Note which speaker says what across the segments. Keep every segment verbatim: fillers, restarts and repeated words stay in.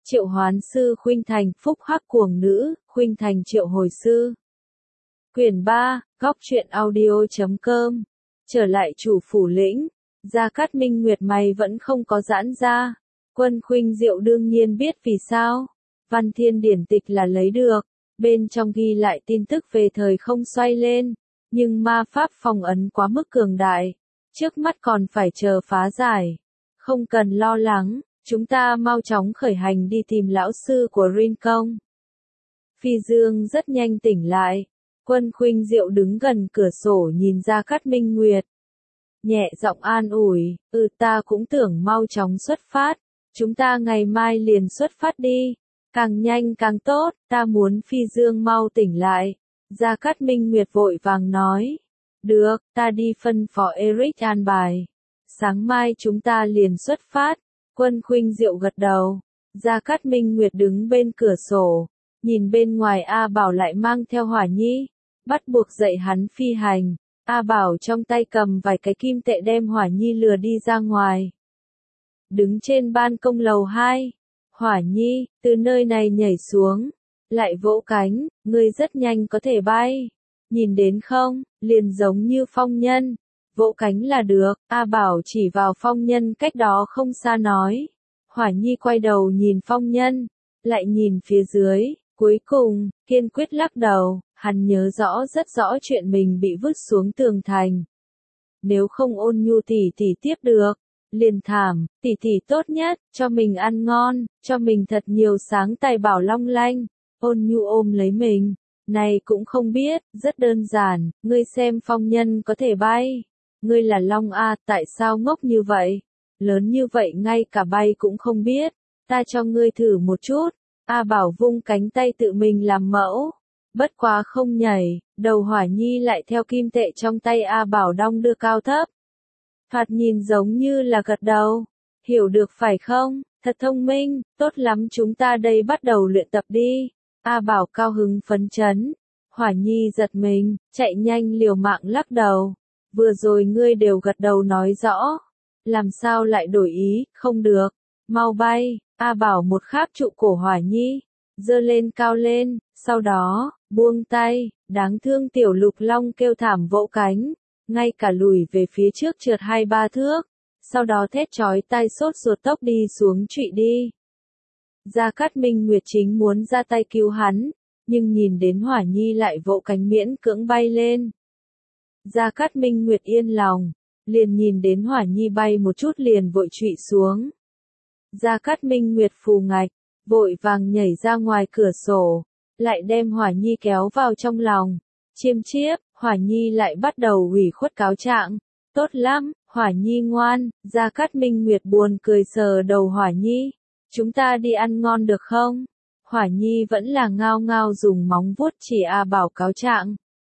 Speaker 1: Triệu hoán sư khuynh thành, phúc hắc cuồng nữ, khuynh thành triệu hồi sư. Quyển ba, góc truyện audio chấm com. Trở lại chủ phủ lĩnh, Gia Cát Minh Nguyệt mày vẫn không có giãn ra. Quân Khuynh Diệu đương nhiên biết vì sao. Văn Thiên điển tịch là lấy được, bên trong ghi lại tin tức về thời không xoay lên, nhưng ma pháp phong ấn quá mức cường đại, trước mắt còn phải chờ phá giải. Không cần lo lắng, chúng ta mau chóng khởi hành đi tìm lão sư của Rincon. Phi Dương rất nhanh tỉnh lại, Quân Khuynh Diệu đứng gần cửa sổ nhìn Gia Cát Minh Nguyệt. Nhẹ giọng an ủi, ừ ta cũng tưởng mau chóng xuất phát, chúng ta ngày mai liền xuất phát đi, càng nhanh càng tốt, ta muốn Phi Dương mau tỉnh lại. Gia Cát Minh Nguyệt vội vàng nói, được, ta đi phân phó Eric an bài, sáng mai chúng ta liền xuất phát. Quân Khuynh Diệu gật đầu, Gia Cát Minh Nguyệt đứng bên cửa sổ, nhìn bên ngoài A Bảo lại mang theo Hỏa Nhi, bắt buộc dạy hắn phi hành. A Bảo trong tay cầm vài cái kim tệ đem Hỏa Nhi lừa đi ra ngoài. Đứng trên ban công lầu hai, Hỏa Nhi, từ nơi này nhảy xuống, lại vỗ cánh, ngươi rất nhanh có thể bay. Nhìn đến không, liền giống như phong nhân, vỗ cánh là được. A Bảo chỉ vào phong nhân cách đó không xa nói. Hỏa Nhi quay đầu nhìn phong nhân, lại nhìn phía dưới, cuối cùng, kiên quyết lắc đầu. Hắn nhớ rõ rất rõ chuyện mình bị vứt xuống tường thành. Nếu không Ôn Nhu tỷ tỷ tiếp được, liền thảm, tỷ tỷ tốt nhất, cho mình ăn ngon, cho mình thật nhiều sáng tài bảo long lanh. Ôn Nhu ôm lấy mình, này cũng không biết, rất đơn giản, ngươi xem phong nhân có thể bay. Ngươi là long a, tại sao ngốc như vậy? Lớn như vậy ngay cả bay cũng không biết, ta cho ngươi thử một chút. A Bảo vung cánh tay tự mình làm mẫu. Bất quá không nhảy, đầu Hỏa Nhi lại theo kim tệ trong tay A Bảo đong đưa cao thấp. Thoạt nhìn giống như là gật đầu. Hiểu được phải không? Thật thông minh, tốt lắm chúng ta đây bắt đầu luyện tập đi. A Bảo cao hứng phấn chấn. Hỏa Nhi giật mình, chạy nhanh liều mạng lắc đầu. Vừa rồi ngươi đều gật đầu nói rõ. Làm sao lại đổi ý, không được. Mau bay, A Bảo một kháp trụ cổ Hỏa Nhi. Giơ lên cao lên, sau đó, buông tay, đáng thương tiểu lục long kêu thảm vỗ cánh, ngay cả lùi về phía trước trượt hai ba thước, sau đó thét chói tai sốt ruột tốc đi xuống trụy đi. Gia Cát Minh Nguyệt chính muốn ra tay cứu hắn, nhưng nhìn đến Hỏa Nhi lại vỗ cánh miễn cưỡng bay lên. Gia Cát Minh Nguyệt yên lòng, liền nhìn đến Hỏa Nhi bay một chút liền vội trụy xuống. Gia Cát Minh Nguyệt phù ngạch, vội vàng nhảy ra ngoài cửa sổ, lại đem Hỏa Nhi kéo vào trong lòng. Chiêm chiếp, Hỏa Nhi lại bắt đầu ủy khuất cáo trạng. Tốt lắm, Hỏa Nhi ngoan. Gia Cát Minh Nguyệt buồn cười sờ đầu Hỏa Nhi. Chúng ta đi ăn ngon được không? Hỏa Nhi vẫn là ngao ngao dùng móng vuốt chỉ A Bảo cáo trạng.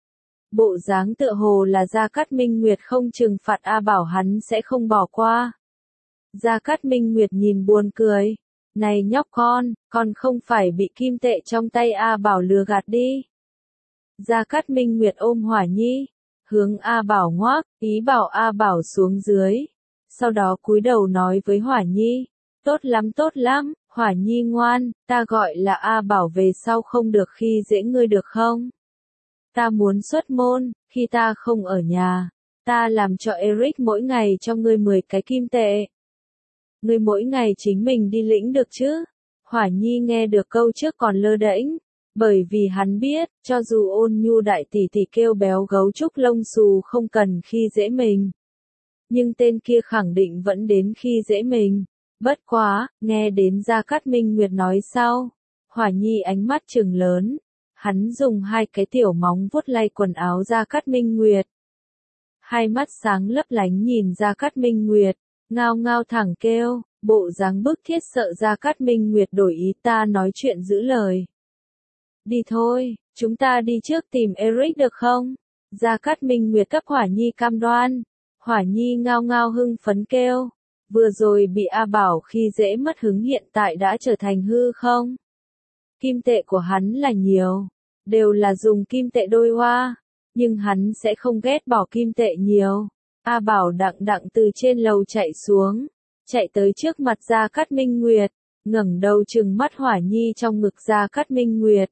Speaker 1: Bộ dáng tựa hồ là Gia Cát Minh Nguyệt không trừng phạt A Bảo hắn sẽ không bỏ qua. Gia Cát Minh Nguyệt nhìn buồn cười. Này nhóc con, con không phải bị kim tệ trong tay A Bảo lừa gạt đi. Gia Cát Minh Nguyệt ôm Hỏa Nhi, hướng A Bảo ngoác, ý bảo A Bảo xuống dưới. Sau đó cúi đầu nói với Hỏa Nhi, tốt lắm tốt lắm, Hỏa Nhi ngoan, ta gọi là A Bảo về sau không được khi dễ ngươi được không? Ta muốn xuất môn, khi ta không ở nhà, ta làm cho Eric mỗi ngày cho ngươi mười cái kim tệ. Ngươi mỗi ngày chính mình đi lĩnh được chứ? Hỏa Nhi nghe được câu trước còn lơ đễnh, bởi vì hắn biết, cho dù Ôn Nhu đại tỷ tỷ kêu béo gấu trúc lông xù không cần khi dễ mình. Nhưng tên kia khẳng định vẫn đến khi dễ mình. Bất quá, nghe đến Gia Cát Minh Nguyệt nói sau, Hỏa Nhi ánh mắt trừng lớn, hắn dùng hai cái tiểu móng vuốt lay quần áo Gia Cát Minh Nguyệt. Hai mắt sáng lấp lánh nhìn Gia Cát Minh Nguyệt. Ngao ngao thẳng kêu, bộ dáng bức thiết sợ Gia Cát Minh Nguyệt đổi ý ta nói chuyện giữ lời. Đi thôi, chúng ta đi trước tìm Eric được không? Gia Cát Minh Nguyệt cấp Hỏa Nhi cam đoan. Hỏa Nhi ngao ngao hưng phấn kêu, vừa rồi bị A Bảo khi dễ mất hứng hiện tại đã trở thành hư không? Kim tệ của hắn là nhiều, đều là dùng kim tệ đôi hoa, nhưng hắn sẽ không ghét bỏ kim tệ nhiều. A Bảo đặng đặng từ trên lầu chạy xuống, chạy tới trước mặt Gia Cát Minh Nguyệt, ngẩng đầu trừng mắt Hỏa Nhi trong ngực Gia Cát Minh Nguyệt.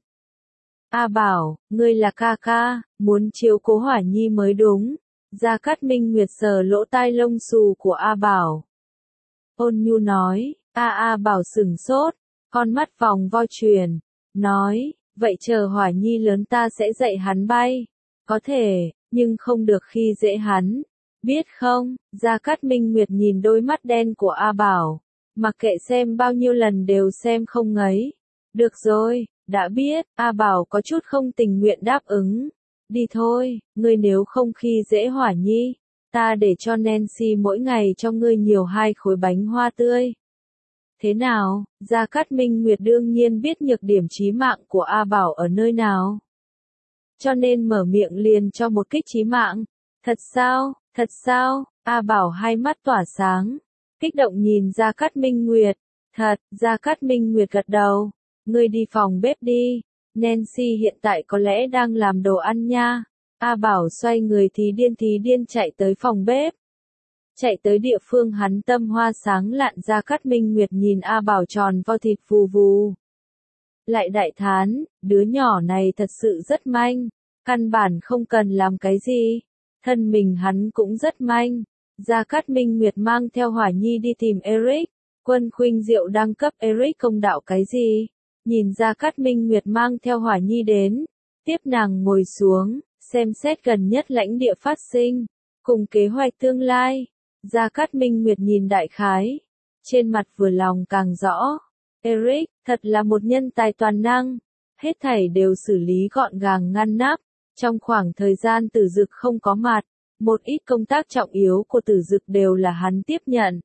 Speaker 1: A Bảo, ngươi là ca ca, muốn chiếu cố Hỏa Nhi mới đúng. Gia Cát Minh Nguyệt sờ lỗ tai lông xù của A Bảo. Ôn nhu nói, A A Bảo sửng sốt, con mắt vòng vo chuyển, nói, vậy chờ Hỏa Nhi lớn ta sẽ dạy hắn bay. Có thể, nhưng không được khi dễ hắn. Biết không? Gia Cát Minh Nguyệt nhìn đôi mắt đen của A Bảo. Mặc kệ xem bao nhiêu lần đều xem không ngấy. Được rồi, đã biết, A Bảo có chút không tình nguyện đáp ứng. Đi thôi, ngươi nếu không khi dễ Hỏa Nhi, ta để cho Nancy mỗi ngày cho ngươi nhiều hai khối bánh hoa tươi. Thế nào? Gia Cát Minh Nguyệt đương nhiên biết nhược điểm chí mạng của A Bảo ở nơi nào. Cho nên mở miệng liền cho một kích chí mạng. Thật sao? Thật sao? A Bảo hai mắt tỏa sáng. Kích động nhìn Gia Cát Minh Nguyệt. Thật, Gia Cát Minh Nguyệt gật đầu. Ngươi đi phòng bếp đi. Nancy hiện tại có lẽ đang làm đồ ăn nha. A Bảo xoay người thì điên thì điên chạy tới phòng bếp. Chạy tới địa phương hắn tâm hoa sáng lạn. Gia Cát Minh Nguyệt nhìn A Bảo tròn vo thịt vù vù. Lại đại thán, đứa nhỏ này thật sự rất manh. Căn bản không cần làm cái gì. Thân mình hắn cũng rất manh. Gia Cát Minh Nguyệt mang theo Hỏa Nhi đi tìm Eric. Quân Khuynh Diệu đang cấp Eric công đạo cái gì? Nhìn Gia Cát Minh Nguyệt mang theo Hỏa Nhi đến. Tiếp nàng ngồi xuống, xem xét gần nhất lãnh địa phát sinh. Cùng kế hoạch tương lai. Gia Cát Minh Nguyệt nhìn đại khái. Trên mặt vừa lòng càng rõ. Eric, thật là một nhân tài toàn năng. Hết thảy đều xử lý gọn gàng ngăn nắp. Trong khoảng thời gian Tử Dực không có mặt, một ít công tác trọng yếu của Tử Dực đều là hắn tiếp nhận.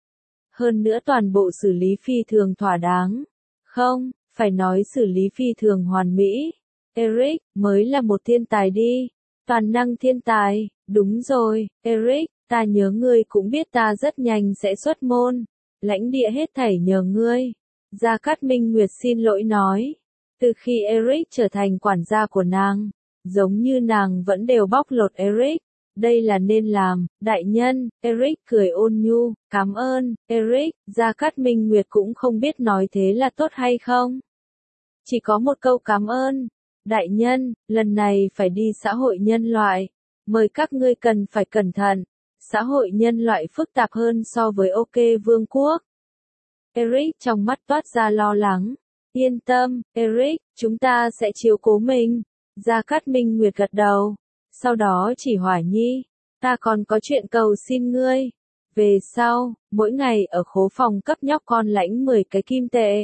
Speaker 1: Hơn nữa toàn bộ xử lý phi thường thỏa đáng. Không, phải nói xử lý phi thường hoàn mỹ. Eric, mới là một thiên tài đi. Toàn năng thiên tài, đúng rồi, Eric, ta nhớ ngươi cũng biết ta rất nhanh sẽ xuất môn. Lãnh địa hết thảy nhờ ngươi. Gia Cát Minh Nguyệt xin lỗi nói. Từ khi Eric trở thành quản gia của nàng, giống như nàng vẫn đều bóc lột Eric. Đây là nên làm, đại nhân. Eric cười ôn nhu, cảm ơn, Eric. Gia Cát Minh Nguyệt cũng không biết nói thế là tốt hay không. Chỉ có một câu cảm ơn. Đại nhân, lần này phải đi xã hội nhân loại. Mời các ngươi cần phải cẩn thận. Xã hội nhân loại phức tạp hơn so với OK Vương quốc. Eric trong mắt toát ra lo lắng. Yên tâm, Eric, chúng ta sẽ chiếu cố mình. Gia Cát Minh Nguyệt gật đầu. Sau đó chỉ Hỏa Nhi. Ta còn có chuyện cầu xin ngươi. Về sau, mỗi ngày ở khố phòng cấp nhóc con lãnh mười cái kim tệ.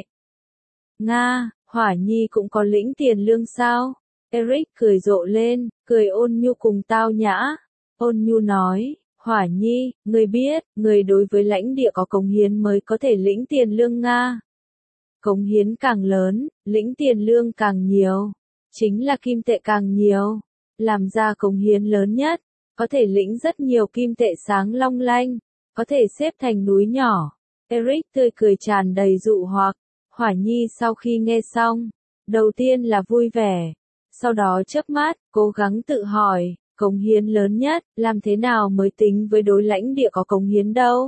Speaker 1: Nga, Hỏa Nhi cũng có lĩnh tiền lương sao? Eric cười rộ lên, cười ôn nhu cùng tao nhã. Ôn nhu nói, Hỏa Nhi, ngươi biết, ngươi đối với lãnh địa có cống hiến mới có thể lĩnh tiền lương Nga. Cống hiến càng lớn, lĩnh tiền lương càng nhiều. Chính là kim tệ càng nhiều. Làm ra cống hiến lớn nhất, có thể lĩnh rất nhiều kim tệ sáng long lanh, có thể xếp thành núi nhỏ. Eric tươi cười tràn đầy dụ hoặc. Hỏa Nhi sau khi nghe xong, đầu tiên là vui vẻ, sau đó chớp mắt, cố gắng tự hỏi, cống hiến lớn nhất, làm thế nào mới tính với đối lãnh địa có cống hiến đâu?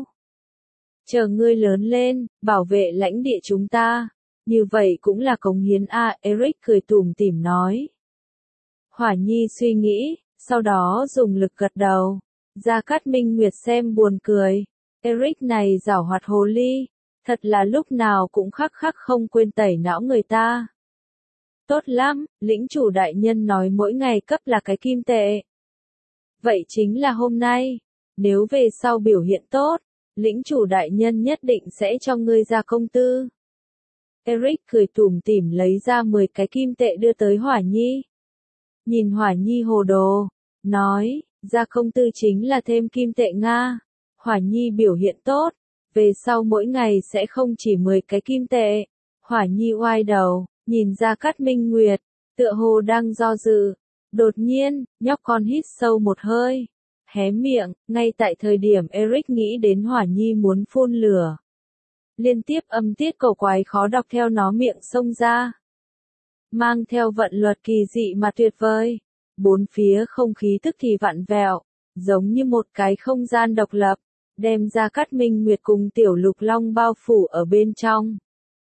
Speaker 1: Chờ ngươi lớn lên, bảo vệ lãnh địa chúng ta, như vậy cũng là cống hiến a. Eric cười tủm tỉm nói. Hỏa Nhi suy nghĩ, sau đó dùng lực gật đầu. Gia Cát Minh Nguyệt xem buồn cười. Eric này giảo hoạt hồ ly, thật là lúc nào cũng khắc khắc không quên tẩy não người ta. Tốt lắm, lĩnh chủ đại nhân nói mỗi ngày cấp là cái kim tệ. Vậy chính là hôm nay, nếu về sau biểu hiện tốt, lĩnh chủ đại nhân nhất định sẽ cho ngươi ra công tư. Eric cười tủm tỉm lấy ra mười cái kim tệ đưa tới Hỏa Nhi. Nhìn Hỏa Nhi hồ đồ, nói, ra công tư chính là thêm kim tệ Nga. Hỏa Nhi biểu hiện tốt, về sau mỗi ngày sẽ không chỉ mười cái kim tệ. Hỏa Nhi oai đầu, nhìn Gia Cát Minh Nguyệt, tựa hồ đang do dự. Đột nhiên, nhóc con hít sâu một hơi, hé miệng, ngay tại thời điểm Eric nghĩ đến Hỏa Nhi muốn phun lửa. Liên tiếp âm tiết cầu quái khó đọc theo nó miệng xông ra. Mang theo vận luật kỳ dị mà tuyệt vời. Bốn phía không khí tức thì vặn vẹo, giống như một cái không gian độc lập, đem Gia Cát Minh Nguyệt cùng Tiểu Lục Long bao phủ ở bên trong.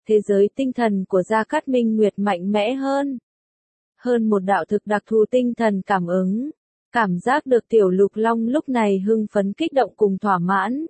Speaker 1: thế giới tinh thần của Gia Cát Minh Nguyệt mạnh mẽ hơn. Hơn một đạo thực đặc thù tinh thần cảm ứng. Cảm giác được Tiểu Lục Long lúc này hưng phấn kích động cùng thỏa mãn.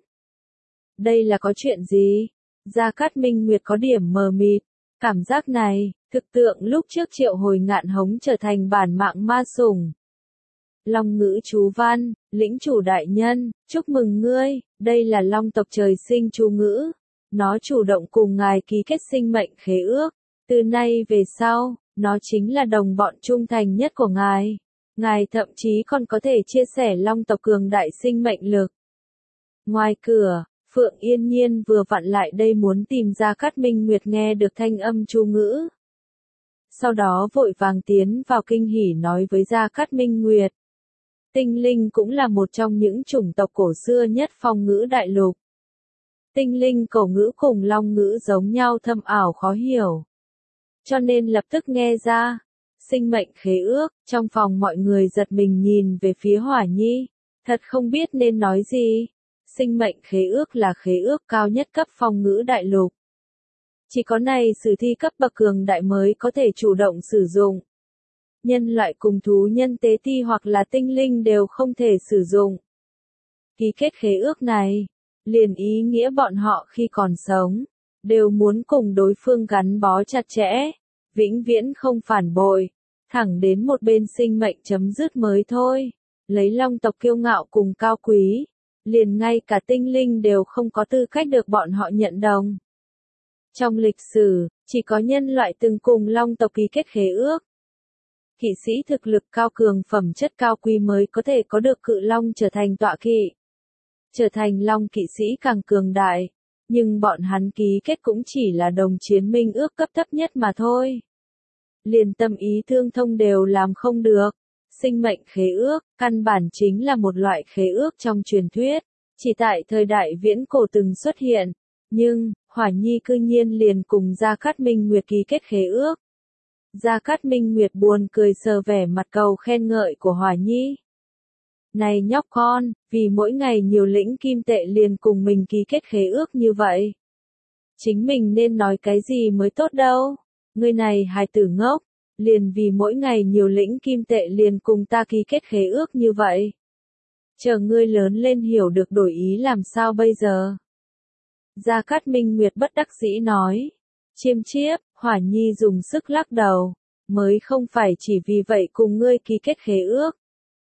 Speaker 1: Đây là có chuyện gì? Gia Cát Minh Nguyệt có điểm mờ mịt. Cảm giác này, thực tượng lúc trước triệu hồi ngạn hống trở thành bản mạng ma sủng. Long ngữ chú văn, lĩnh chủ đại nhân, chúc mừng ngươi, đây là long tộc trời sinh chú ngữ. Nó chủ động cùng ngài ký kết sinh mệnh khế ước. Từ nay về sau, nó chính là đồng bọn trung thành nhất của ngài. Ngài thậm chí còn có thể chia sẻ long tộc cường đại sinh mệnh lực. Ngoài cửa, Phượng Yên Nhiên vừa vặn lại đây muốn tìm Gia Cát Minh Nguyệt nghe được thanh âm chú ngữ. Sau đó vội vàng tiến vào kinh hỉ nói với Gia Cát Minh Nguyệt. Tinh linh cũng là một trong những chủng tộc cổ xưa nhất phong ngữ đại lục. Tinh linh cổ ngữ cùng long ngữ giống nhau thâm ảo khó hiểu. Cho nên lập tức nghe ra. Sinh mệnh khế ước, trong phòng mọi người giật mình nhìn về phía Hỏa Nhi. Thật không biết nên nói gì. Sinh mệnh khế ước là khế ước cao nhất cấp phong ngữ đại lục. Chỉ có này sử thi cấp bậc cường đại mới có thể chủ động sử dụng. Nhân loại cùng thú nhân tế thi hoặc là tinh linh đều không thể sử dụng. Ký kết khế ước này, liền ý nghĩa bọn họ khi còn sống, đều muốn cùng đối phương gắn bó chặt chẽ, vĩnh viễn không phản bội, thẳng đến một bên sinh mệnh chấm dứt mới thôi. Lấy long tộc kiêu ngạo cùng cao quý, liền ngay cả tinh linh đều không có tư cách được bọn họ nhận đồng. Trong lịch sử, chỉ có nhân loại từng cùng long tộc ký kết khế ước. Kỵ sĩ thực lực cao cường phẩm chất cao quý mới có thể có được cự long trở thành tọa kỵ. Trở thành long kỵ sĩ càng cường đại, nhưng bọn hắn ký kết cũng chỉ là đồng chiến minh ước cấp thấp nhất mà thôi. Liền tâm ý thương thông đều làm không được. Sinh mệnh khế ước, căn bản chính là một loại khế ước trong truyền thuyết, chỉ tại thời đại viễn cổ từng xuất hiện. Nhưng, Hỏa Nhi cư nhiên liền cùng Gia Cát Minh Nguyệt ký kết khế ước. Gia Cát Minh Nguyệt buồn cười sờ vẻ mặt cầu khen ngợi của Hỏa Nhi. Này nhóc con, vì mỗi ngày nhiều lĩnh kim tệ liền cùng mình ký kết khế ước như vậy. Chính mình nên nói cái gì mới tốt đâu. Ngươi này hài tử ngốc, liền vì mỗi ngày nhiều lĩnh kim tệ liền cùng ta ký kết khế ước như vậy. Chờ ngươi lớn lên hiểu được đổi ý làm sao bây giờ. Gia Cát Minh Nguyệt bất đắc dĩ nói. Chiêm chiếp, Hỏa Nhi dùng sức lắc đầu. Mới không phải chỉ vì vậy cùng ngươi ký kết khế ước.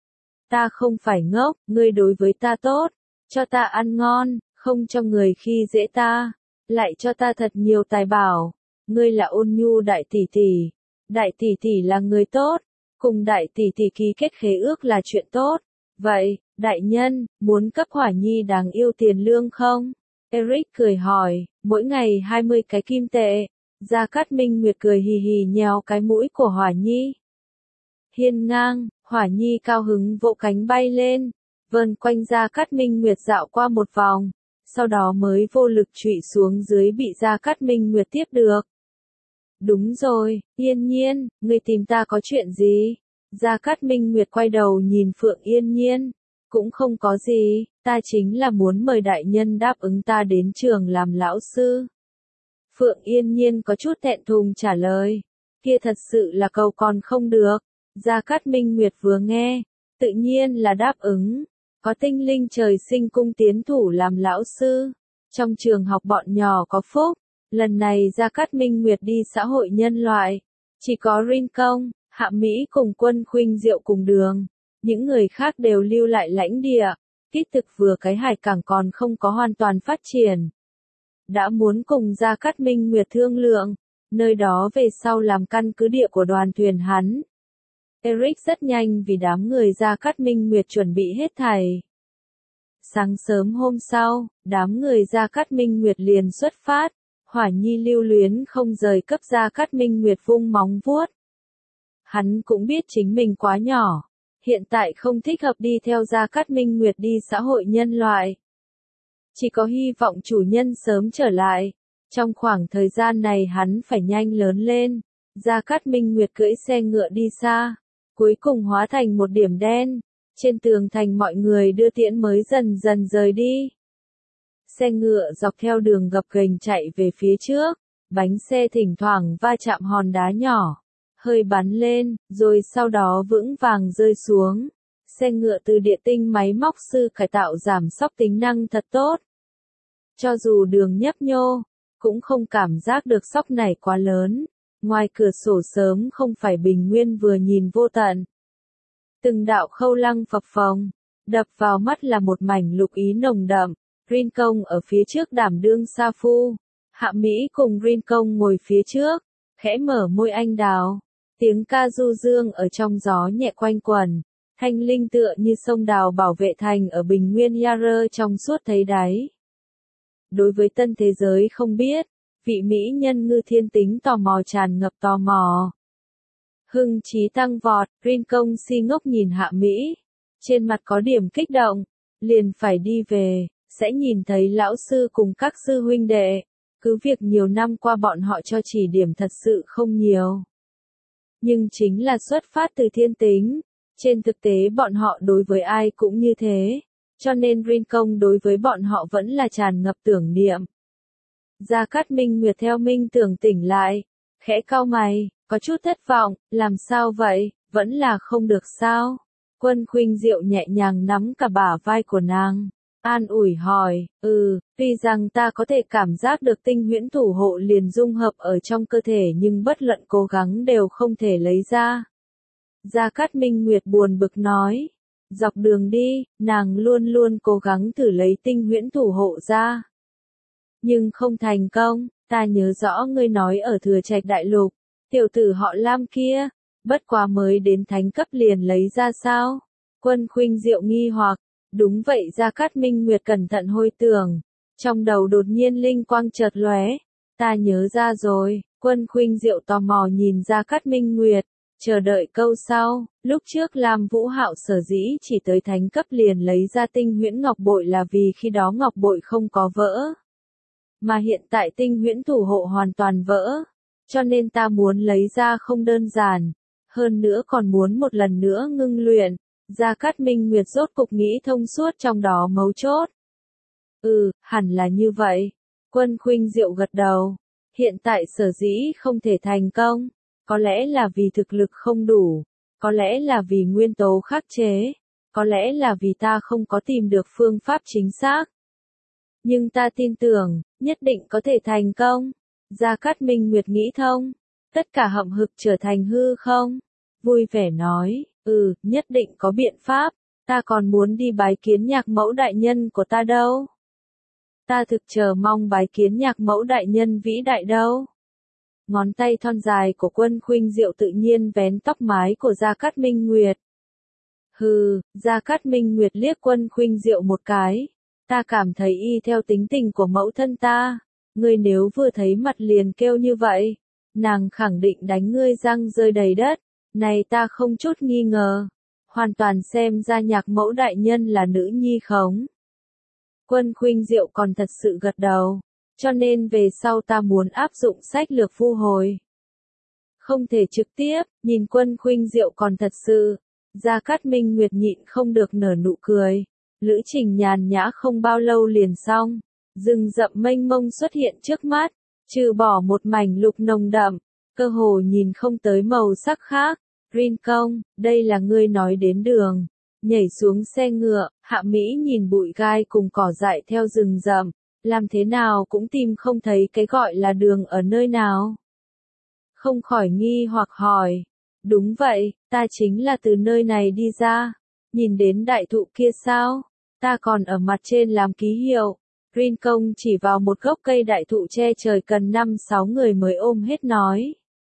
Speaker 1: Ta không phải ngốc, ngươi đối với ta tốt, cho ta ăn ngon, không cho người khi dễ ta, lại cho ta thật nhiều tài bảo. Ngươi là ôn nhu đại tỷ tỷ, đại tỷ tỷ là người tốt, cùng đại tỷ tỷ ký kết khế ước là chuyện tốt. Vậy, đại nhân, muốn cấp Hỏa Nhi đáng yêu tiền lương không? Eric cười hỏi, mỗi ngày hai mươi cái kim tệ. Gia Cát Minh Nguyệt cười hì hì nhéo cái mũi của Hỏa Nhi. Hiên ngang, Hỏa Nhi cao hứng vỗ cánh bay lên, vờn quanh Gia Cát Minh Nguyệt dạo qua một vòng, sau đó mới vô lực trụy xuống dưới bị Gia Cát Minh Nguyệt tiếp được. Đúng rồi, Yên Nhiên, ngươi tìm ta có chuyện gì? Gia Cát Minh Nguyệt quay đầu nhìn Phượng Yên Nhiên. Cũng không có gì, ta chính là muốn mời đại nhân đáp ứng ta đến trường làm lão sư. Phượng Yên Nhiên có chút thẹn thùng trả lời. Kia thật sự là cầu còn không được. Gia Cát Minh Nguyệt vừa nghe, tự nhiên là đáp ứng. Có tinh linh trời sinh cung tiến thủ làm lão sư. Trong trường học bọn nhỏ có phúc. Lần này Gia Cát Minh Nguyệt đi xã hội nhân loại. Chỉ có Rincon, Hạ Mỹ cùng Quân Khuynh Diệu cùng đường. Những người khác đều lưu lại lãnh địa. Kích thực vừa cái hải cảng còn không có hoàn toàn phát triển. Đã muốn cùng Gia Cát Minh Nguyệt thương lượng. Nơi đó về sau làm căn cứ địa của đoàn thuyền hắn. Eric rất nhanh vì đám người Gia Cát Minh Nguyệt chuẩn bị hết thảy. Sáng sớm hôm sau, đám người Gia Cát Minh Nguyệt liền xuất phát. Hỏa Nhi lưu luyến không rời cấp Gia Cát Minh Nguyệt vung móng vuốt. Hắn cũng biết chính mình quá nhỏ. Hiện tại không thích hợp đi theo Gia Cát Minh Nguyệt đi xã hội nhân loại. Chỉ có hy vọng chủ nhân sớm trở lại. Trong khoảng thời gian này hắn phải nhanh lớn lên. Gia Cát Minh Nguyệt cưỡi xe ngựa đi xa. Cuối cùng hóa thành một điểm đen. Trên tường thành mọi người đưa tiễn mới dần dần rời đi. Xe ngựa dọc theo đường gập ghềnh chạy về phía trước. bánh xe thỉnh thoảng va chạm hòn đá nhỏ, hơi bắn lên, rồi sau đó vững vàng rơi xuống. Xe ngựa từ Địa Tinh máy móc sư cải tạo giảm sóc tính năng thật tốt. Cho dù đường nhấp nhô, cũng không cảm giác được sóc này quá lớn. Ngoài cửa sổ sớm không phải bình nguyên vừa nhìn vô tận. Từng đạo khâu lăng phập phồng, đập vào mắt là một mảnh lục ý nồng đậm. Rincon ở phía trước đảm đương sa phu. Hạ Mỹ cùng Rincon ngồi phía trước, khẽ mở môi anh đào. Tiếng ca du dương ở trong gió nhẹ quanh quẩn. Thanh linh tựa như sông đào bảo vệ thành ở bình nguyên Yara trong suốt thấy đáy. Đối với tân thế giới không biết, vị mỹ nhân ngư thiên tính tò mò tràn ngập tò mò. Hưng trí tăng vọt, Rincon si ngốc nhìn Hạ Mỹ. Trên mặt có điểm kích động, liền phải đi về, sẽ nhìn thấy lão sư cùng các sư huynh đệ. Cứ việc nhiều năm qua bọn họ cho chỉ điểm thật sự không nhiều. Nhưng chính là xuất phát từ thiên tính. Trên thực tế bọn họ đối với ai cũng như thế. Cho nên Rincon đối với bọn họ vẫn là tràn ngập tưởng niệm. Gia Cát Minh Nguyệt theo Minh Tưởng tỉnh lại, khẽ cau mày, có chút thất vọng, làm sao vậy, vẫn là không được sao? Quân Khuynh Diệu nhẹ nhàng nắm cả bả vai của nàng, an ủi hỏi, ừ, tuy rằng ta có thể cảm giác được tinh huyễn thủ hộ liền dung hợp ở trong cơ thể nhưng bất luận cố gắng đều không thể lấy ra. Gia Cát Minh Nguyệt buồn bực nói, dọc đường đi, nàng luôn luôn cố gắng thử lấy tinh huyễn thủ hộ ra. Nhưng không thành công, ta nhớ rõ ngươi nói ở Thừa Trạch Đại Lục, tiểu tử họ Lam kia, bất quá mới đến thánh cấp liền lấy ra sao? Quân Khuynh Diệu nghi hoặc, đúng vậy. Gia Cát Minh Nguyệt cẩn thận hồi tưởng, trong đầu đột nhiên linh quang chợt lóe, ta nhớ ra rồi. Quân Khuynh Diệu tò mò nhìn Gia Cát Minh Nguyệt, chờ đợi câu sau. Lúc trước Lam Vũ Hạo sở dĩ chỉ tới thánh cấp liền lấy ra tinh huyễn ngọc bội là vì khi đó ngọc bội không có vỡ. Mà hiện tại tinh huyễn thủ hộ hoàn toàn vỡ, cho nên ta muốn lấy ra không đơn giản, hơn nữa còn muốn một lần nữa ngưng luyện. Gia Cát Minh Nguyệt rốt cục nghĩ thông suốt trong đó mấu chốt. Ừ, hẳn là như vậy. Quân Khuynh Diệu gật đầu. Hiện tại sở dĩ không thể thành công, có lẽ là vì thực lực không đủ, có lẽ là vì nguyên tố khắc chế, có lẽ là vì ta không có tìm được phương pháp chính xác. Nhưng ta tin tưởng, nhất định có thể thành công. Gia Cát Minh Nguyệt nghĩ thông, tất cả hậm hực trở thành hư không. Vui vẻ nói, ừ, nhất định có biện pháp, ta còn muốn đi bái kiến Nhạc Mẫu đại nhân của ta đâu. Ta thực chờ mong bái kiến Nhạc Mẫu đại nhân vĩ đại đâu. Ngón tay thon dài của Quân Khuynh Diệu tự nhiên vén tóc mái của Gia Cát Minh Nguyệt. Hừ, Gia Cát Minh Nguyệt liếc Quân Khuynh Diệu một cái. Ta cảm thấy y theo tính tình của mẫu thân ta, ngươi nếu vừa thấy mặt liền kêu như vậy, nàng khẳng định đánh ngươi răng rơi đầy đất, này ta không chút nghi ngờ, hoàn toàn xem ra Nhạc Mẫu đại nhân là nữ nhi khống. Quân Khuynh Diệu còn thật sự gật đầu, cho nên về sau ta muốn áp dụng sách lược thu hồi. Không thể trực tiếp, nhìn Quân Khuynh Diệu còn thật sự, Gia Cát Minh Nguyệt nhịn không được nở nụ cười. Lữ trình nhàn nhã không bao lâu liền xong, rừng rậm mênh mông xuất hiện trước mắt, trừ bỏ một mảnh lục nồng đậm, cơ hồ nhìn không tới màu sắc khác. Rincon, đây là ngươi nói đến đường. Nhảy xuống xe ngựa, Hạ Mỹ nhìn bụi gai cùng cỏ dại theo rừng rậm, làm thế nào cũng tìm không thấy cái gọi là đường ở nơi nào. Không khỏi nghi hoặc hỏi, đúng vậy, ta chính là từ nơi này đi ra, nhìn đến đại thụ kia sao? Ta còn ở mặt trên làm ký hiệu. Rincon chỉ vào một gốc cây đại thụ che trời cần năm sáu người mới ôm hết nói.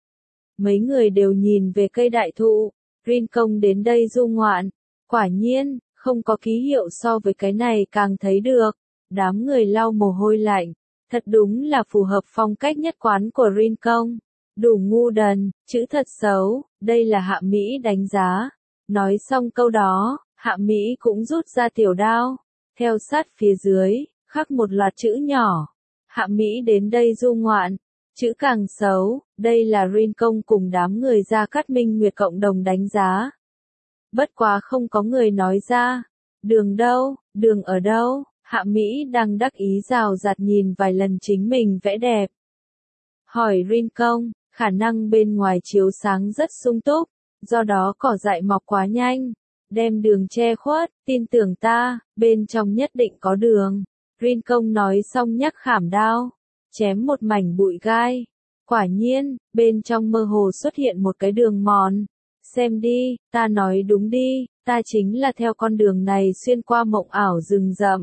Speaker 1: Mấy người đều nhìn về cây đại thụ. Rincon đến đây du ngoạn. Quả nhiên, không có ký hiệu so với cái này càng thấy được. Đám người lau mồ hôi lạnh. Thật đúng là phù hợp phong cách nhất quán của Rincon. Đủ ngu đần, chữ thật xấu, đây là Hạ Mỹ đánh giá. Nói xong câu đó, Hạ Mỹ cũng rút ra tiểu đao, theo sát phía dưới, khắc một loạt chữ nhỏ. Hạ Mỹ đến đây du ngoạn, chữ càng xấu, đây là Rincon cùng đám người Gia Cát Minh Nguyệt cộng đồng đánh giá. Bất quá không có người nói ra, đường đâu, đường ở đâu, Hạ Mỹ đang đắc ý rào rạt nhìn vài lần chính mình vẽ đẹp. Hỏi Rincon, khả năng bên ngoài chiếu sáng rất sung túc, do đó cỏ dại mọc quá nhanh, đem đường che khuất, tin tưởng ta, bên trong nhất định có đường. Rincon nói xong nhắc khảm đao, chém một mảnh bụi gai. Quả nhiên, bên trong mơ hồ xuất hiện một cái đường mòn. Xem đi, ta nói đúng đi, ta chính là theo con đường này xuyên qua mộng ảo rừng rậm.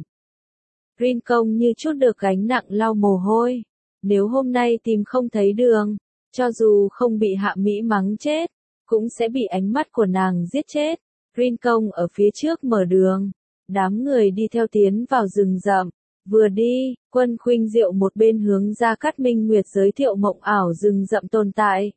Speaker 1: Rincon như chút được gánh nặng lau mồ hôi. Nếu hôm nay tìm không thấy đường, cho dù không bị Hạ Mỹ mắng chết, cũng sẽ bị ánh mắt của nàng giết chết. Rincon ở phía trước mở đường, đám người đi theo tiến vào rừng rậm. Vừa đi, Quân Khuynh Diệu một bên hướng Gia Cát Minh Nguyệt giới thiệu mộng ảo rừng rậm tồn tại.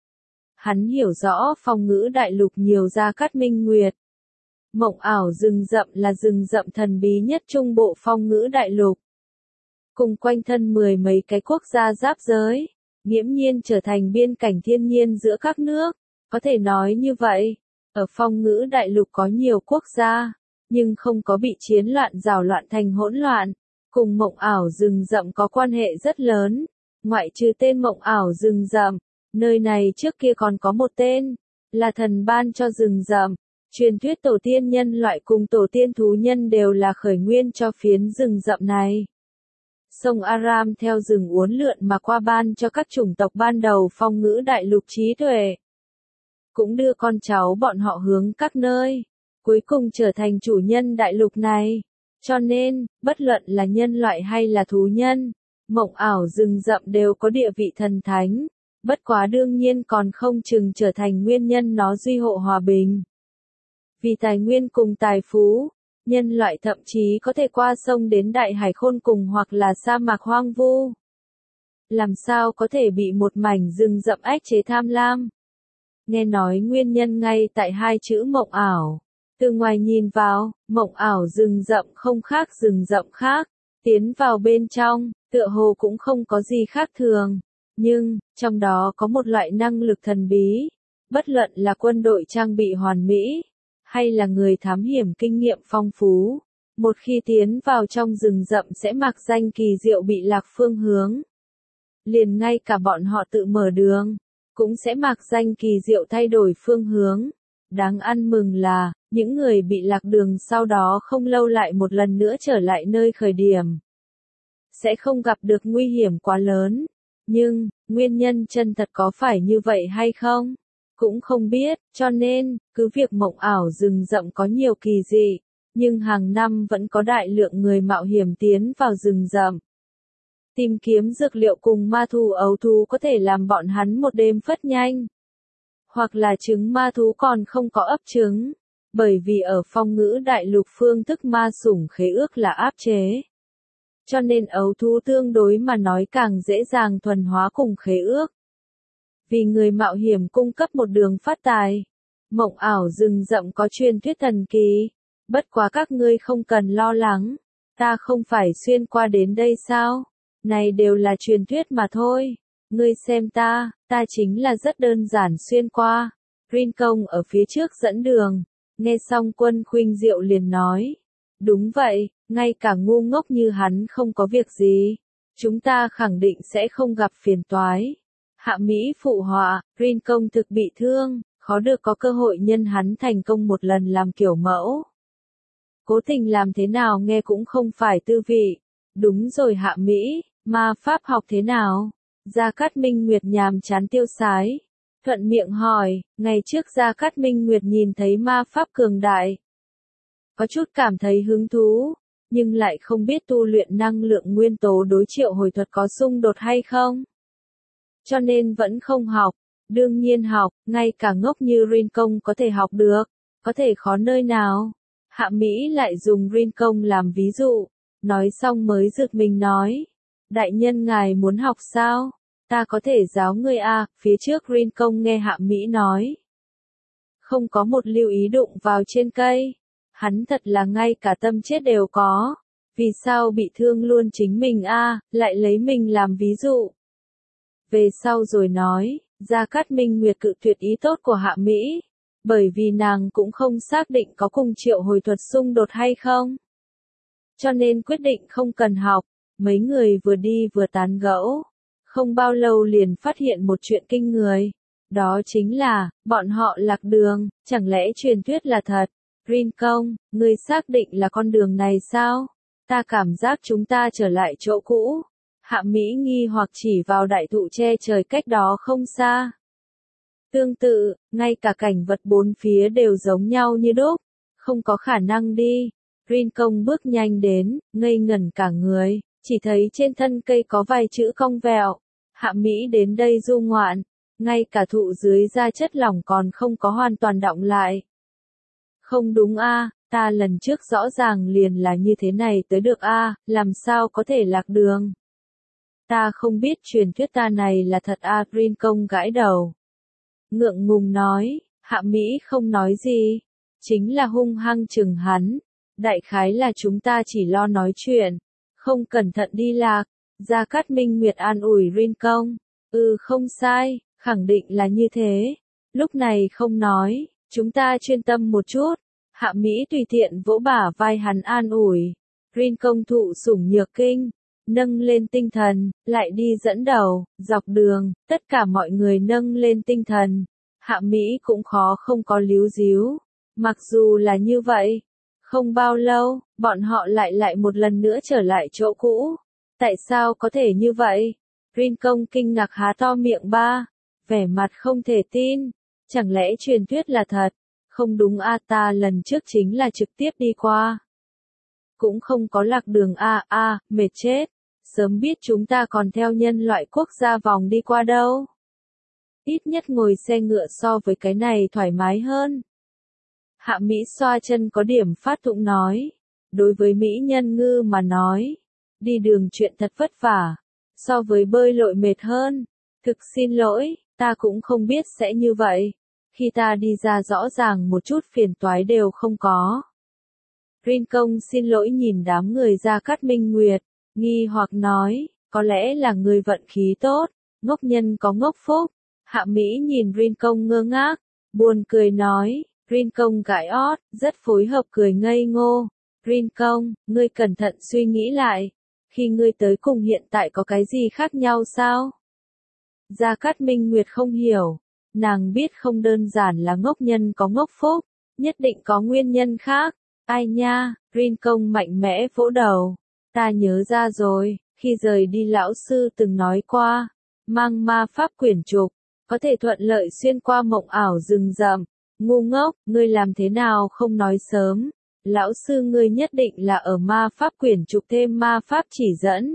Speaker 1: Hắn hiểu rõ phong ngữ đại lục nhiều Gia Cát Minh Nguyệt. Mộng ảo rừng rậm là rừng rậm thần bí nhất trung bộ phong ngữ đại lục. Cùng quanh thân mười mấy cái quốc gia giáp giới, nghiễm nhiên trở thành biên cảnh thiên nhiên giữa các nước. Có thể nói như vậy, ở phong ngữ đại lục có nhiều quốc gia, nhưng không có bị chiến loạn rào loạn thành hỗn loạn. Cùng mộng ảo rừng rậm có quan hệ rất lớn, ngoại trừ tên mộng ảo rừng rậm, nơi này trước kia còn có một tên, là thần ban cho rừng rậm. Truyền thuyết tổ tiên nhân loại cùng tổ tiên thú nhân đều là khởi nguyên cho phiến rừng rậm này. Sông Aram theo rừng uốn lượn mà qua ban cho các chủng tộc ban đầu phong ngữ đại lục trí tuệ. Cũng đưa con cháu bọn họ hướng các nơi, cuối cùng trở thành chủ nhân đại lục này. Cho nên, bất luận là nhân loại hay là thú nhân, mộng ảo rừng rậm đều có địa vị thần thánh, bất quá đương nhiên còn không chừng trở thành nguyên nhân nó duy hộ hòa bình. Vì tài nguyên cùng tài phú, nhân loại thậm chí có thể qua sông đến đại hải khôn cùng hoặc là sa mạc hoang vu. Làm sao có thể bị một mảnh rừng rậm ách chế tham lam? Nghe nói nguyên nhân ngay tại hai chữ mộng ảo. Từ ngoài nhìn vào, mộng ảo rừng rậm không khác rừng rậm khác, tiến vào bên trong, tựa hồ cũng không có gì khác thường. Nhưng, trong đó có một loại năng lực thần bí, bất luận là quân đội trang bị hoàn mỹ, hay là người thám hiểm kinh nghiệm phong phú. Một khi tiến vào trong rừng rậm sẽ mặc danh kỳ diệu bị lạc phương hướng. Liền ngay cả bọn họ tự mở đường, cũng sẽ mặc danh kỳ diệu thay đổi phương hướng. Đáng ăn mừng là, những người bị lạc đường sau đó không lâu lại một lần nữa trở lại nơi khởi điểm. Sẽ không gặp được nguy hiểm quá lớn. Nhưng, nguyên nhân chân thật có phải như vậy hay không? Cũng không biết, cho nên, cứ việc mộng ảo rừng rậm có nhiều kỳ dị, nhưng hàng năm vẫn có đại lượng người mạo hiểm tiến vào rừng rậm. Tìm kiếm dược liệu cùng ma thú ấu thú có thể làm bọn hắn một đêm phất nhanh. Hoặc là trứng ma thú còn không có ấp trứng, bởi vì ở phong ngữ đại lục phương thức ma sủng khế ước là áp chế. Cho nên ấu thú tương đối mà nói càng dễ dàng thuần hóa cùng khế ước. Vì người mạo hiểm cung cấp một đường phát tài. Mộng ảo rừng rậm có truyền thuyết thần kỳ. Bất quá các ngươi không cần lo lắng. Ta không phải xuyên qua đến đây sao? Này đều là truyền thuyết mà thôi. Ngươi xem ta, ta chính là rất đơn giản xuyên qua. Rincon ở phía trước dẫn đường. Nghe xong Quân Khuynh Diệu liền nói. Đúng vậy, ngay cả ngu ngốc như hắn không có việc gì. Chúng ta khẳng định sẽ không gặp phiền toái. Hạ Mỹ phụ họa, Rincon thực bị thương, khó được có cơ hội nhân hắn thành công một lần làm kiểu mẫu. Cố tình làm thế nào nghe cũng không phải tư vị. Đúng rồi Hạ Mỹ, ma pháp học thế nào? Gia Cát Minh Nguyệt nhàm chán tiêu sái. Thuận miệng hỏi, ngày trước Gia Cát Minh Nguyệt nhìn thấy ma pháp cường đại. Có chút cảm thấy hứng thú, nhưng lại không biết tu luyện năng lượng nguyên tố đối triệu hồi thuật có xung đột hay không. Cho nên vẫn không học, đương nhiên học, ngay cả ngốc như Rincon có thể học được, có thể khó nơi nào. Hạ Mỹ lại dùng Rincon làm ví dụ, nói xong mới giật mình nói. Đại nhân ngài muốn học sao? Ta có thể giáo ngươi à, phía trước Rincon nghe Hạ Mỹ nói. Không có một lưu ý đụng vào trên cây. Hắn thật là ngay cả tâm chết đều có. Vì sao bị thương luôn chính mình a à, lại lấy mình làm ví dụ. Về sau rồi nói, Gia Cát Minh Nguyệt cự tuyệt ý tốt của Hạ Mỹ. Bởi vì nàng cũng không xác định có cùng triệu hồi thuật xung đột hay không. Cho nên quyết định không cần học. Mấy người vừa đi vừa tán gẫu. Không bao lâu liền phát hiện một chuyện kinh người. Đó chính là, bọn họ lạc đường, chẳng lẽ truyền thuyết là thật? Rincon, ngươi xác định là con đường này sao? Ta cảm giác chúng ta trở lại chỗ cũ. Hạ Mỹ nghi hoặc chỉ vào đại thụ che trời cách đó không xa. Tương tự, ngay cả cảnh vật bốn phía đều giống nhau như đúc. Không có khả năng đi. Rincon bước nhanh đến, ngây ngẩn cả người, chỉ thấy trên thân cây có vài chữ cong vẹo. Hạ Mỹ đến đây du ngoạn, ngay cả thụ dưới da chất lỏng còn không có hoàn toàn đọng lại. Không đúng a, ta lần trước rõ ràng liền là như thế này tới được a, làm sao có thể lạc đường? Ta không biết truyền thuyết ta này là thật a, Rincon gãi đầu. Ngượng ngùng nói, Hạ Mỹ không nói gì, chính là hung hăng chừng hắn. Đại khái là chúng ta chỉ lo nói chuyện, không cẩn thận đi lạc. Gia Cát Minh Nguyệt an ủi Rincon. Ừ không sai, khẳng định là như thế. Lúc này không nói, chúng ta chuyên tâm một chút. Hạ Mỹ tùy tiện vỗ bả vai hắn an ủi. Rincon thụ sủng nhược kinh, nâng lên tinh thần, lại đi dẫn đầu, dọc đường, tất cả mọi người nâng lên tinh thần. Hạ Mỹ cũng khó không có líu díu. Mặc dù là như vậy, không bao lâu, bọn họ lại lại một lần nữa trở lại chỗ cũ. Tại sao có thể như vậy? Rincon kinh ngạc há to miệng ba, vẻ mặt không thể tin. Chẳng lẽ truyền thuyết là thật? Không đúng a, ta lần trước chính là trực tiếp đi qua. Cũng không có lạc đường a a, mệt chết. Sớm biết chúng ta còn theo nhân loại quốc gia vòng đi qua đâu. Ít nhất ngồi xe ngựa so với cái này thoải mái hơn. Hạ Mỹ xoa chân có điểm phát thụng nói. Đối với Mỹ nhân ngư mà nói, đi đường chuyện thật vất vả, so với bơi lội mệt hơn. Thực xin lỗi, ta cũng không biết sẽ như vậy. Khi ta đi ra rõ ràng một chút phiền toái đều không có. Rincon xin lỗi nhìn đám người Gia Cát Minh Nguyệt, nghi hoặc nói, có lẽ là người vận khí tốt, ngốc nhân có ngốc phúc. Hạ Mỹ nhìn Rincon ngơ ngác, buồn cười nói, Rincon gãi ót, rất phối hợp cười ngây ngô. Rincon, ngươi cẩn thận suy nghĩ lại, khi ngươi tới cùng hiện tại có cái gì khác nhau sao? Gia Cát Minh Nguyệt không hiểu, nàng biết không đơn giản là ngốc nhân có ngốc phúc, nhất định có nguyên nhân khác. Ai nha, Rincon mạnh mẽ vỗ đầu, ta nhớ ra rồi, khi rời đi lão sư từng nói qua, mang ma pháp quyển trục, có thể thuận lợi xuyên qua mộng ảo rừng rậm. Ngu ngốc, ngươi làm thế nào không nói sớm? Lão sư ngươi nhất định là ở ma pháp quyển trục thêm ma pháp chỉ dẫn.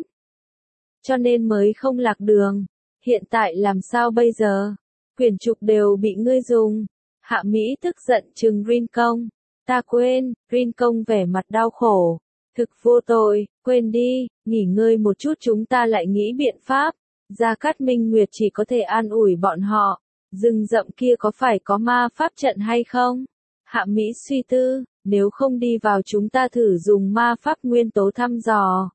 Speaker 1: Cho nên mới không lạc đường. Hiện tại làm sao bây giờ? Quyển trục đều bị ngươi dùng. Hạ Mỹ tức giận trừng Rincon. Ta quên, Rincon vẻ mặt đau khổ. Thực vô tội, quên đi, nghỉ ngơi một chút chúng ta lại nghĩ biện pháp. Gia Cát Minh Nguyệt chỉ có thể an ủi bọn họ. Rừng rậm kia có phải có ma pháp trận hay không? Hạ Mỹ suy tư, nếu không đi vào chúng ta thử dùng ma pháp nguyên tố thăm dò.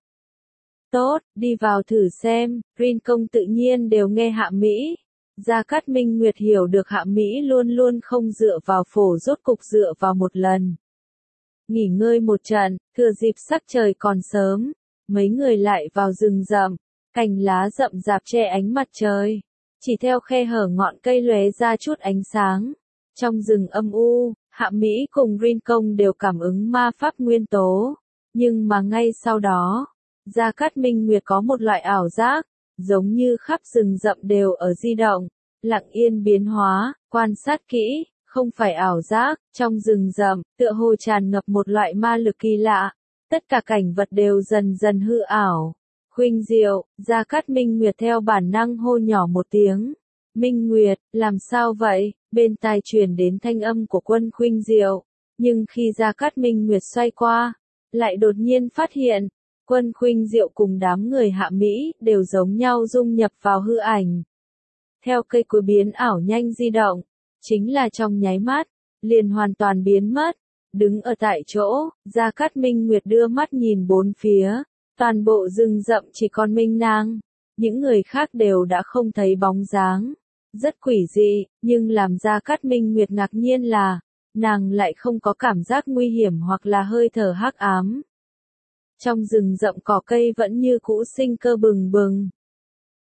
Speaker 1: Tốt, đi vào thử xem, Rincon tự nhiên đều nghe Hạ Mỹ. Gia Cát Minh Nguyệt hiểu được Hạ Mỹ luôn luôn không dựa vào phổ rốt cục dựa vào một lần. Nghỉ ngơi một trận, thừa dịp sắc trời còn sớm, mấy người lại vào rừng rậm, cành lá rậm rạp che ánh mặt trời. Chỉ theo khe hở ngọn cây lóe ra chút ánh sáng. Trong rừng âm u, Hạ Mỹ cùng Rincon đều cảm ứng ma pháp nguyên tố. Nhưng mà ngay sau đó, Gia Cát Minh Nguyệt có một loại ảo giác, giống như khắp rừng rậm đều ở di động, lặng yên biến hóa, quan sát kỹ, không phải ảo giác, trong rừng rậm, tựa hồ tràn ngập một loại ma lực kỳ lạ. Tất cả cảnh vật đều dần dần hư ảo. Khuynh Diệu, Gia Cát Minh Nguyệt theo bản năng hô nhỏ một tiếng. Minh Nguyệt, làm sao vậy? Bên tai truyền đến thanh âm của Quân Khuynh Diệu. Nhưng khi Gia Cát Minh Nguyệt xoay qua, lại đột nhiên phát hiện, Quân Khuynh Diệu cùng đám người Hạ Mỹ đều giống nhau dung nhập vào hư ảnh. Theo cây cối biến ảo nhanh di động, chính là trong nháy mắt, liền hoàn toàn biến mất. Đứng ở tại chỗ, Gia Cát Minh Nguyệt đưa mắt nhìn bốn phía. Toàn bộ rừng rậm chỉ còn Minh nàng, những người khác đều đã không thấy bóng dáng. Rất quỷ dị, nhưng làm Gia Cát Minh Nguyệt ngạc nhiên là, nàng lại không có cảm giác nguy hiểm hoặc là hơi thở hắc ám. Trong rừng rậm cỏ cây vẫn như cũ sinh cơ bừng bừng.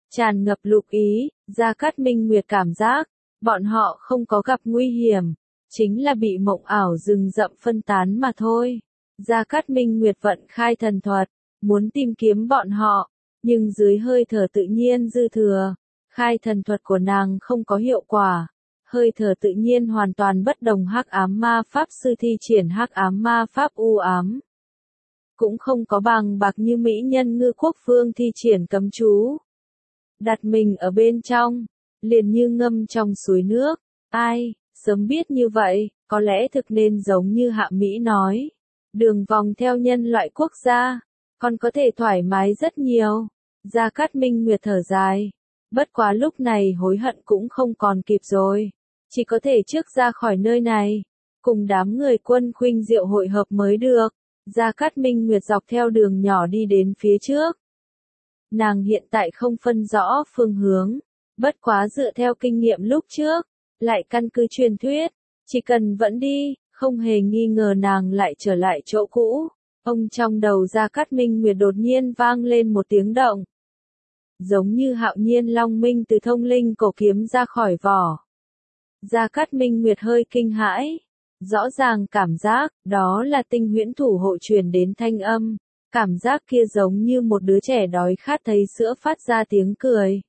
Speaker 1: tràn ngập lục ý, Gia Cát Minh Nguyệt cảm giác, bọn họ không có gặp nguy hiểm, chính là bị mộng ảo rừng rậm phân tán mà thôi. Gia Cát Minh Nguyệt vận khai thần thuật, muốn tìm kiếm bọn họ, nhưng dưới hơi thở tự nhiên dư thừa, khai thần thuật của nàng không có hiệu quả. Hơi thở tự nhiên hoàn toàn bất đồng hắc ám ma pháp sư thi triển hắc ám ma pháp u ám. Cũng không có bằng bạc như mỹ nhân ngư quốc vương thi triển cấm chú. Đặt mình ở bên trong, liền như ngâm trong suối nước. Ai, sớm biết như vậy, có lẽ thực nên giống như Hạ Mỹ nói. Đường vòng theo nhân loại quốc gia, còn có thể thoải mái rất nhiều. Gia Cát Minh Nguyệt thở dài. Bất quá lúc này hối hận cũng không còn kịp rồi. Chỉ có thể trước ra khỏi nơi này, cùng đám người Quân Khuynh Diệu hội hợp mới được. Gia Cát Minh Nguyệt dọc theo đường nhỏ đi đến phía trước. Nàng hiện tại không phân rõ phương hướng, bất quá dựa theo kinh nghiệm lúc trước, lại căn cứ truyền thuyết, chỉ cần vẫn đi, không hề nghi ngờ nàng lại trở lại chỗ cũ. Ông trong đầu Gia Cát Minh Nguyệt đột nhiên vang lên một tiếng động. Giống như hạo nhiên long minh từ thông linh cổ kiếm ra khỏi vỏ. Gia Cát Minh Nguyệt hơi kinh hãi. Rõ ràng cảm giác, đó là tinh huyễn thủ hộ truyền đến thanh âm. Cảm giác kia giống như một đứa trẻ đói khát thấy sữa phát ra tiếng cười.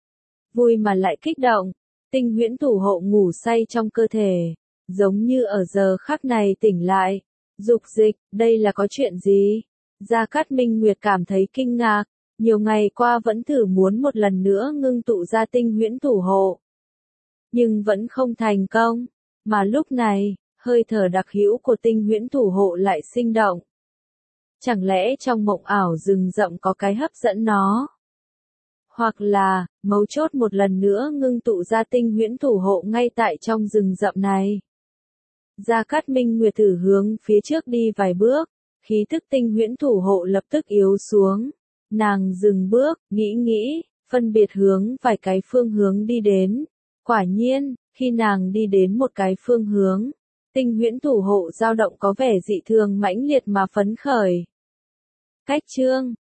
Speaker 1: Vui mà lại kích động. Tinh huyễn thủ hộ ngủ say trong cơ thể. Giống như ở giờ khắc này tỉnh lại. Dục dịch, đây là có chuyện gì? Gia Cát Minh Nguyệt cảm thấy kinh ngạc. Nhiều ngày qua vẫn thử muốn một lần nữa ngưng tụ ra tinh huyễn thủ hộ. Nhưng vẫn không thành công. Mà lúc này, hơi thở đặc hữu của tinh huyễn thủ hộ lại sinh động. Chẳng lẽ trong mộng ảo rừng rậm có cái hấp dẫn nó? Hoặc là, mấu chốt một lần nữa ngưng tụ ra tinh huyễn thủ hộ ngay tại trong rừng rậm này. Gia Cát Minh Nguyệt thử hướng phía trước đi vài bước, khí tức tinh huyễn thủ hộ lập tức yếu xuống. Nàng dừng bước, nghĩ nghĩ, phân biệt hướng vài cái phương hướng đi đến. Quả nhiên, khi nàng đi đến một cái phương hướng, tinh huyễn thủ hộ dao động có vẻ dị thường mãnh liệt mà phấn khởi. Cách chương